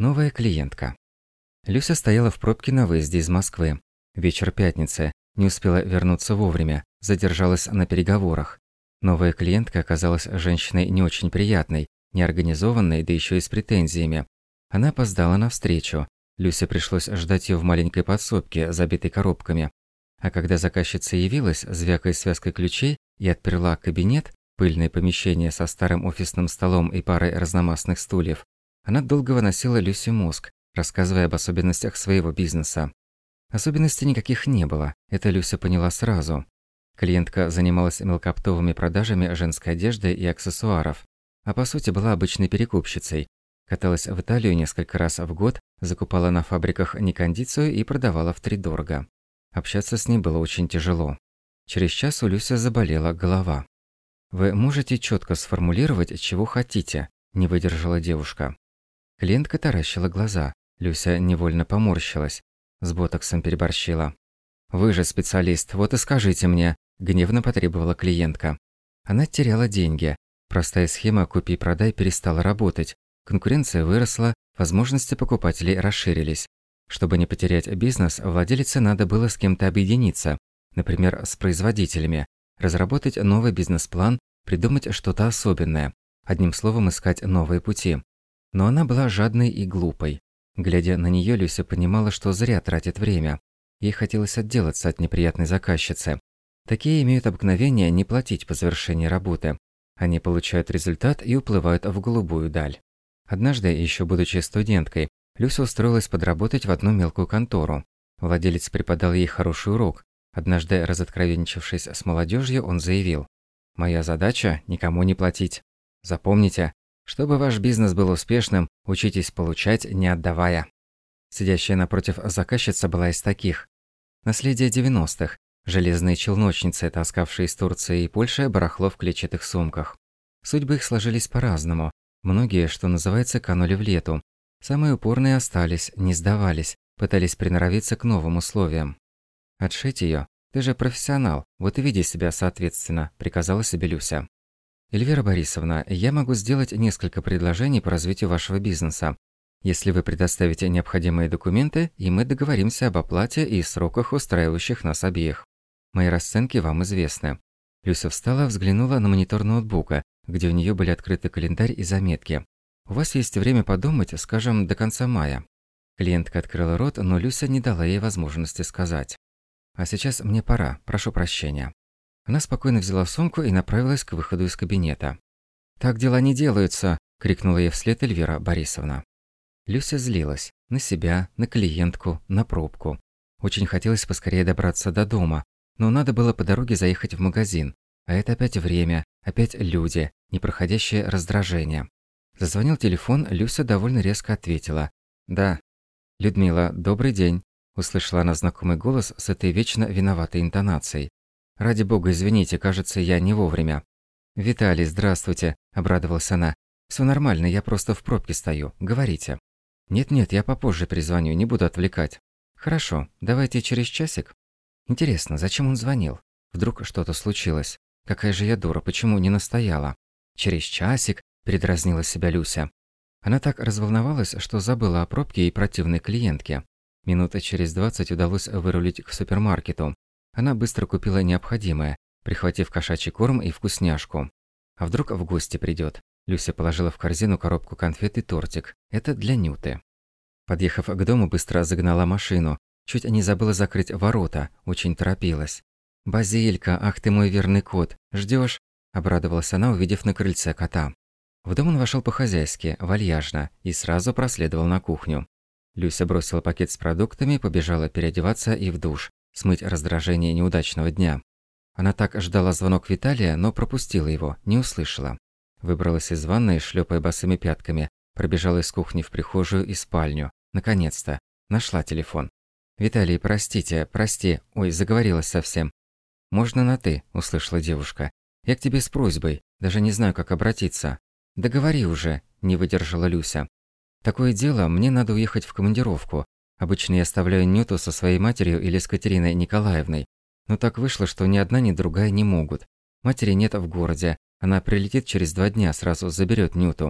Новая клиентка. Люся стояла в пробке на выезде из Москвы. Вечер пятницы. Не успела вернуться вовремя. Задержалась на переговорах. Новая клиентка оказалась женщиной не очень приятной, неорганизованной, да еще и с претензиями. Она опоздала на встречу. Люсе пришлось ждать ее в маленькой подсобке, забитой коробками. А когда заказчица явилась, звякая связкой ключей, и отперла кабинет, пыльное помещение со старым офисным столом и парой разномастных стульев, она долго выносила Люсе мозг, рассказывая об особенностях своего бизнеса. Особенностей никаких не было, это Люся поняла сразу. Клиентка занималась мелкооптовыми продажами женской одежды и аксессуаров, а по сути была обычной перекупщицей. Каталась в Италию несколько раз в год, закупала на фабриках некондицию и продавала втридорога. Общаться с ней было очень тяжело. Через час у Люси заболела голова. «Вы можете четко сформулировать, чего хотите?» – не выдержала девушка. Клиентка таращила глаза. Люся невольно поморщилась. С ботоксом переборщила. «Вы же специалист, вот и скажите мне», – гневно потребовала клиентка. Она теряла деньги. Простая схема «купи-продай» перестала работать. Конкуренция выросла, возможности покупателей расширились. Чтобы не потерять бизнес, владелице надо было с кем-то объединиться, например, с производителями, разработать новый бизнес-план, придумать что-то особенное, одним словом, искать новые пути. Но она была жадной и глупой. Глядя на нее, Люся понимала, что зря тратит время. Ей хотелось отделаться от неприятной заказчицы. Такие имеют обыкновение не платить по завершении работы. Они получают результат и уплывают в голубую даль. Однажды, еще будучи студенткой, Люся устроилась подработать в одну мелкую контору. Владелец преподал ей хороший урок. Однажды, разоткровенничавшись с молодежью, он заявил: «Моя задача – никому не платить. Запомните, чтобы ваш бизнес был успешным, учитесь получать, не отдавая». Сидящая напротив заказчица была из таких. Наследие 90-х. Железные челночницы, таскавшие из Турции и Польши барахло в клетчатых сумках. Судьбы их сложились по-разному. Многие, что называется, канули в лету. Самые упорные остались, не сдавались, пытались приноровиться к новым условиям. «Отшить ее? Ты же профессионал, вот и веди себя соответственно», – приказала себе Люся. «Эльвира Борисовна, я могу сделать несколько предложений по развитию вашего бизнеса. Если вы предоставите необходимые документы, и мы договоримся об оплате и сроках, устраивающих нас обеих. Мои расценки вам известны». Люся встала, взглянула на монитор ноутбука, где у нее были открыты календарь и заметки. «У вас есть время подумать, скажем, до конца мая». Клиентка открыла рот, но Люся не дала ей возможности сказать. «А сейчас мне пора, прошу прощения». Она спокойно взяла сумку и направилась к выходу из кабинета. «Так дела не делаются!» – крикнула ей вслед Эльвира Борисовна. Люся злилась. На себя, на клиентку, на пробку. Очень хотелось поскорее добраться до дома, но надо было по дороге заехать в магазин. А это опять время, опять люди, непроходящее раздражение. Зазвонил телефон, Люся довольно резко ответила. «Да». «Людмила, добрый день», – услышала она знакомый голос с этой вечно виноватой интонацией. «Ради бога, извините, кажется, я не вовремя». «Виталий, здравствуйте», – обрадовалась она. «Все нормально, я просто в пробке стою, говорите». «Нет-нет, я попозже перезвоню, не буду отвлекать». «Хорошо, давайте через часик». Интересно, зачем он звонил? Вдруг что-то случилось? Какая же я дура, почему не настояла? «Через часик», – передразнила себя Люся. Она так разволновалась, что забыла о пробке и противной клиентке. Минуты через 20 удалось вырулить к супермаркету. Она быстро купила необходимое, прихватив кошачий корм и вкусняшку. А вдруг в гости придет? Люся положила в корзину коробку конфет и тортик. Это для Нюты. Подъехав к дому, быстро загнала машину. Чуть не забыла закрыть ворота, очень торопилась. «Базилька, ах ты мой верный кот, ждешь? Обрадовалась она, увидев на крыльце кота. В дом он вошел по-хозяйски, вальяжно, и сразу проследовал на кухню. Люся бросила пакет с продуктами, побежала переодеваться и в душ, смыть раздражение неудачного дня. Она так ждала звонок Виталия, но пропустила его, не услышала. Выбралась из ванной, шлепая босыми пятками, пробежала из кухни в прихожую и спальню. Наконец-то. Нашла телефон. «Виталий, простите, прости. Ой, заговорилась совсем». «Можно на «ты», – услышала девушка. «Я к тебе с просьбой. Даже не знаю, как обратиться». «Да говори уже», – не выдержала Люся. «Такое дело, мне надо уехать в командировку. Обычно я оставляю Нюту со своей матерью или с Катериной Николаевной. Но так вышло, что ни одна, ни другая не могут. Матери нет в городе. Она прилетит через 2 дня, сразу заберет Нюту.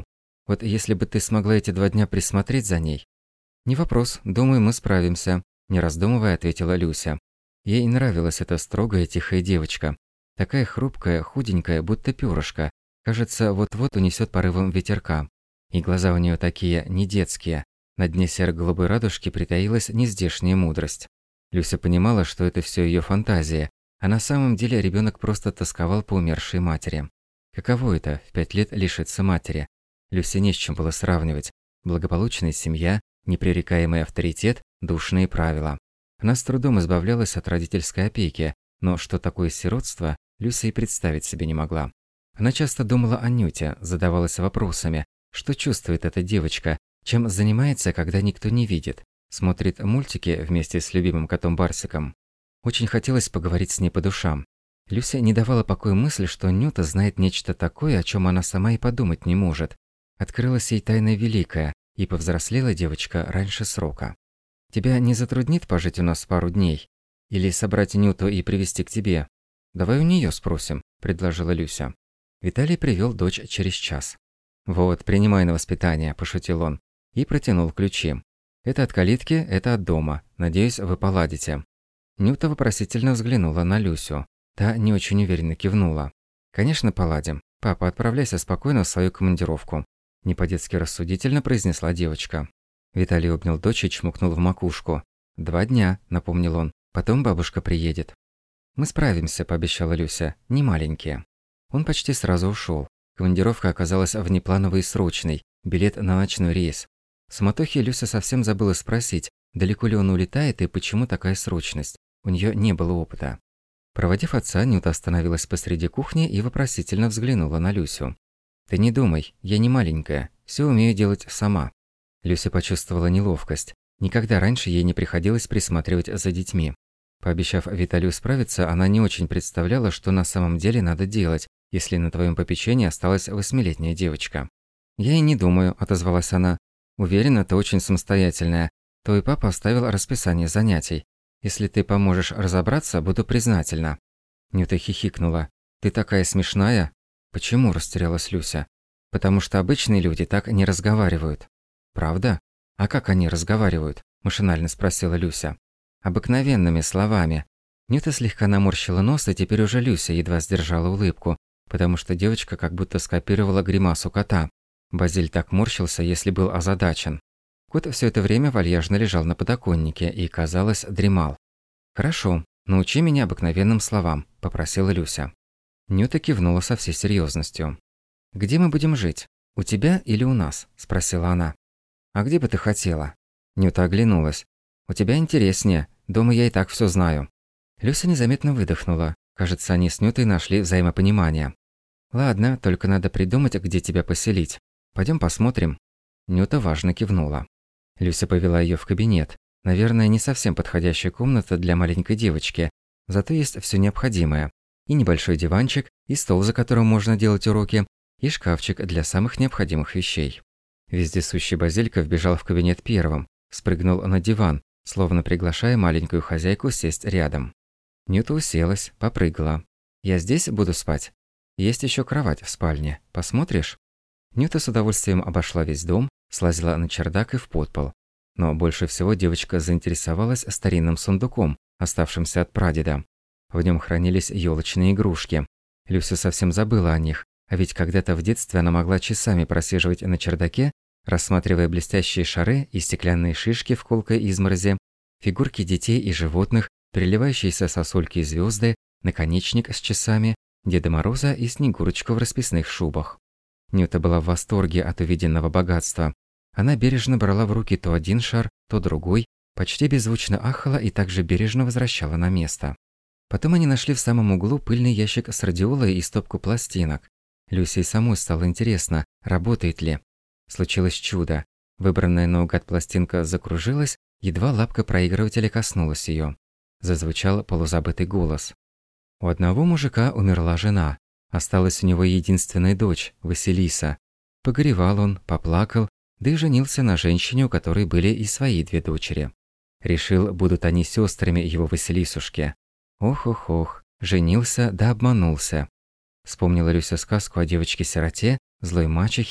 Вот если бы ты смогла эти 2 дня присмотреть за ней». «Не вопрос, думаю, мы справимся», – не раздумывая, ответила Люся. Ей нравилась эта строгая тихая девочка. Такая хрупкая, худенькая, будто пёрышко. Кажется, вот-вот унесет порывом ветерка. И глаза у нее такие не детские. На дне серо-голубой радужки притаилась нездешняя мудрость. Люся понимала, что это все ее фантазия, а на самом деле ребенок просто тосковал по умершей матери. Каково это – в 5 лет лишиться матери? Люсе не с чем было сравнивать. Благополучная семья, непререкаемый авторитет, душные правила. Она с трудом избавлялась от родительской опеки, но что такое сиротство, Люся и представить себе не могла. Она часто думала о Нюте, задавалась вопросами, что чувствует эта девочка, чем занимается, когда никто не видит, смотрит мультики вместе с любимым котом Барсиком. Очень хотелось поговорить с ней по душам. Люся не давала покоя мысли, что Нюта знает нечто такое, о чем она сама и подумать не может. Открылась ей тайна великая, и повзрослела девочка раньше срока. «Тебя не затруднит пожить у нас пару дней? Или собрать Нюту и привезти к тебе?» «Давай у нее спросим», – предложила Люся. Виталий привел дочь через час. «Вот, принимай на воспитание», – пошутил он. И протянул ключи. «Это от калитки, это от дома. Надеюсь, вы поладите». Нюта вопросительно взглянула на Люсю. Та не очень уверенно кивнула. «Конечно, поладим. Папа, отправляйся спокойно в свою командировку», – не по-детски рассудительно произнесла девочка. Виталий обнял дочь и чмокнул в макушку. 2 дня», – напомнил он. «Потом бабушка приедет». «Мы справимся», – пообещала Люся. «Не маленькие». Он почти сразу ушел. Командировка оказалась внеплановой и срочной. Билет на ночной рейс. В суматохе Люся совсем забыла спросить, далеко ли он улетает и почему такая срочность. У нее не было опыта. Проводив отца, Нюта остановилась посреди кухни и вопросительно взглянула на Люсю. «Ты не думай, я не маленькая. Все умею делать сама». Люся почувствовала неловкость. Никогда раньше ей не приходилось присматривать за детьми. Пообещав Виталию справиться, она не очень представляла, что на самом деле надо делать, если на твоем попечении осталась 8-летняя девочка. «Я и не думаю», – отозвалась она. «Уверена, ты очень самостоятельная. Твой папа оставил расписание занятий. Если ты поможешь разобраться, буду признательна». Нюта хихикнула. «Ты такая смешная». «Почему?» – растерялась Люся. «Потому что обычные люди так не разговаривают». «Правда? А как они разговаривают?» – машинально спросила Люся. «Обыкновенными словами». Нюта слегка наморщила нос, и теперь уже Люся едва сдержала улыбку, потому что девочка как будто скопировала гримасу кота. Базиль так морщился, если был озадачен. Кот все это время вальяжно лежал на подоконнике и, казалось, дремал. «Хорошо, научи меня обыкновенным словам», – попросила Люся. Нюта кивнула со всей серьезностью. «Где мы будем жить? У тебя или у нас?» – спросила она. «А где бы ты хотела?» Нюта оглянулась. «У тебя интереснее. Дома я и так все знаю». Люся незаметно выдохнула. Кажется, они с Нютой нашли взаимопонимание. «Ладно, только надо придумать, где тебя поселить. Пойдем посмотрим». Нюта важно кивнула. Люся повела ее в кабинет. Наверное, не совсем подходящая комната для маленькой девочки. Зато есть все необходимое. И небольшой диванчик, и стол, за которым можно делать уроки, и шкафчик для самых необходимых вещей. Вездесущий Базилька вбежал в кабинет первым, спрыгнул на диван, словно приглашая маленькую хозяйку сесть рядом. Нюта уселась, попрыгала. «Я здесь буду спать? Есть еще кровать в спальне. Посмотришь?» Нюта с удовольствием обошла весь дом, слазила на чердак и в подпол. Но больше всего девочка заинтересовалась старинным сундуком, оставшимся от прадеда. В нем хранились елочные игрушки. Люся совсем забыла о них, а ведь когда-то в детстве она могла часами просиживать на чердаке, рассматривая блестящие шары и стеклянные шишки в колкой изморози, фигурки детей и животных, переливающиеся сосульки и звезды, наконечник с часами, Деда Мороза и Снегурочку в расписных шубах. Нюта была в восторге от увиденного богатства. Она бережно брала в руки то один шар, то другой, почти беззвучно ахала и также бережно возвращала на место. Потом они нашли в самом углу пыльный ящик с радиолой и стопку пластинок. Люсе и самой стало интересно, работает ли. Случилось чудо. Выбранная наугад пластинка закружилась, едва лапка проигрывателя коснулась ее. Зазвучал полузабытый голос. У одного мужика умерла жена. Осталась у него единственная дочь, Василиса. Погоревал он, поплакал, да и женился на женщине, у которой были и свои 2 дочери. Решил, будут они сестрами его Василисушки. Ох-ох-ох, женился да обманулся. Вспомнила Люся сказку о девочке-сироте, злой мачехе,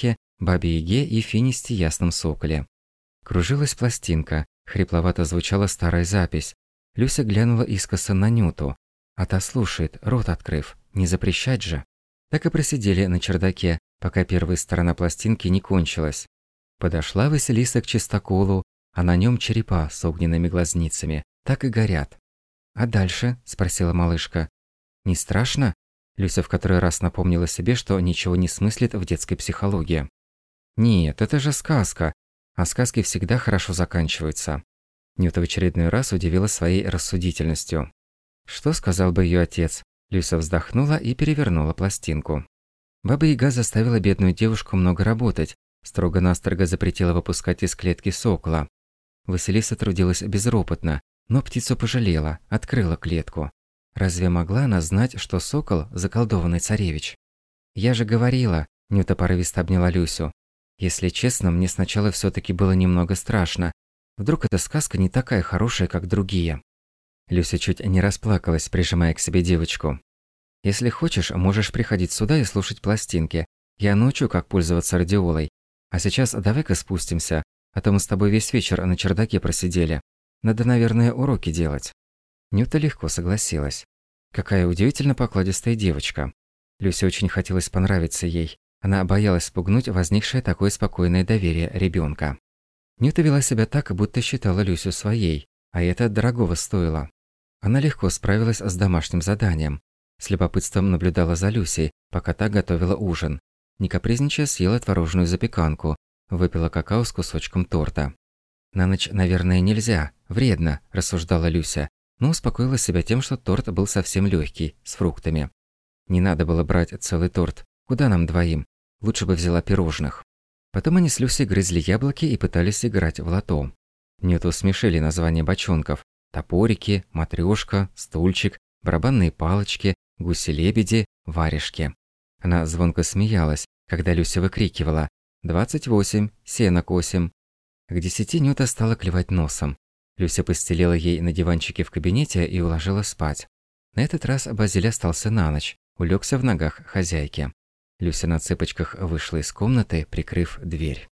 Бабе-Яге и Финисте Ясном Соколе. Кружилась пластинка, хрипловато звучала старая запись. Люся глянула искоса на Нюту. А та слушает, рот открыв, не запрещать же. Так и просидели на чердаке, пока первая сторона пластинки не кончилась. Подошла Василиса к чистоколу, а на нем черепа с огненными глазницами, так и горят. «А дальше?» – спросила малышка. «Не страшно?» Люся в который раз напомнила себе, что ничего не смыслит в детской психологии. «Нет, это же сказка, а сказки всегда хорошо заканчиваются». Нюта в очередной раз удивила своей рассудительностью. Что сказал бы ее отец? Люся вздохнула и перевернула пластинку. Баба-Яга заставила бедную девушку много работать, строго-настрого запретила выпускать из клетки сокола. Василиса трудилась безропотно, но птицу пожалела, открыла клетку. Разве могла она знать, что сокол – заколдованный царевич? «Я же говорила», – Нюта порывисто обняла Люсю. «Если честно, мне сначала все-таки было немного страшно. Вдруг эта сказка не такая хорошая, как другие». Люся чуть не расплакалась, прижимая к себе девочку. «Если хочешь, можешь приходить сюда и слушать пластинки. Я научу, как пользоваться радиолой. А сейчас давай-ка спустимся, а то мы с тобой весь вечер на чердаке просидели. Надо, наверное, уроки делать». Нюта легко согласилась. Какая удивительно покладистая девочка. Люсе очень хотелось понравиться ей. Она боялась спугнуть возникшее такое спокойное доверие ребенка. Нюта вела себя так, будто считала Люсю своей, а это дорогого стоило. Она легко справилась с домашним заданием. С любопытством наблюдала за Люсей, пока та готовила ужин. Не капризничая, съела творожную запеканку, выпила какао с кусочком торта. «На ночь, наверное, нельзя, вредно», – рассуждала Люся, но успокоила себя тем, что торт был совсем легкий, с фруктами. Не надо было брать целый торт. Куда нам двоим? Лучше бы взяла пирожных. Потом они с Люсей грызли яблоки и пытались играть в лото. Нюту смешили названия бочонков: топорики, матрёшка, стульчик, барабанные палочки, гуси-лебеди, варежки. Она звонко смеялась, когда Люся выкрикивала: 28, сено косим. К 10 Нюта стала клевать носом. Люся постелила ей на диванчике в кабинете и уложила спать. На этот раз Базиль остался на ночь, улегся в ногах хозяйки. Люся на цыпочках вышла из комнаты, прикрыв дверь.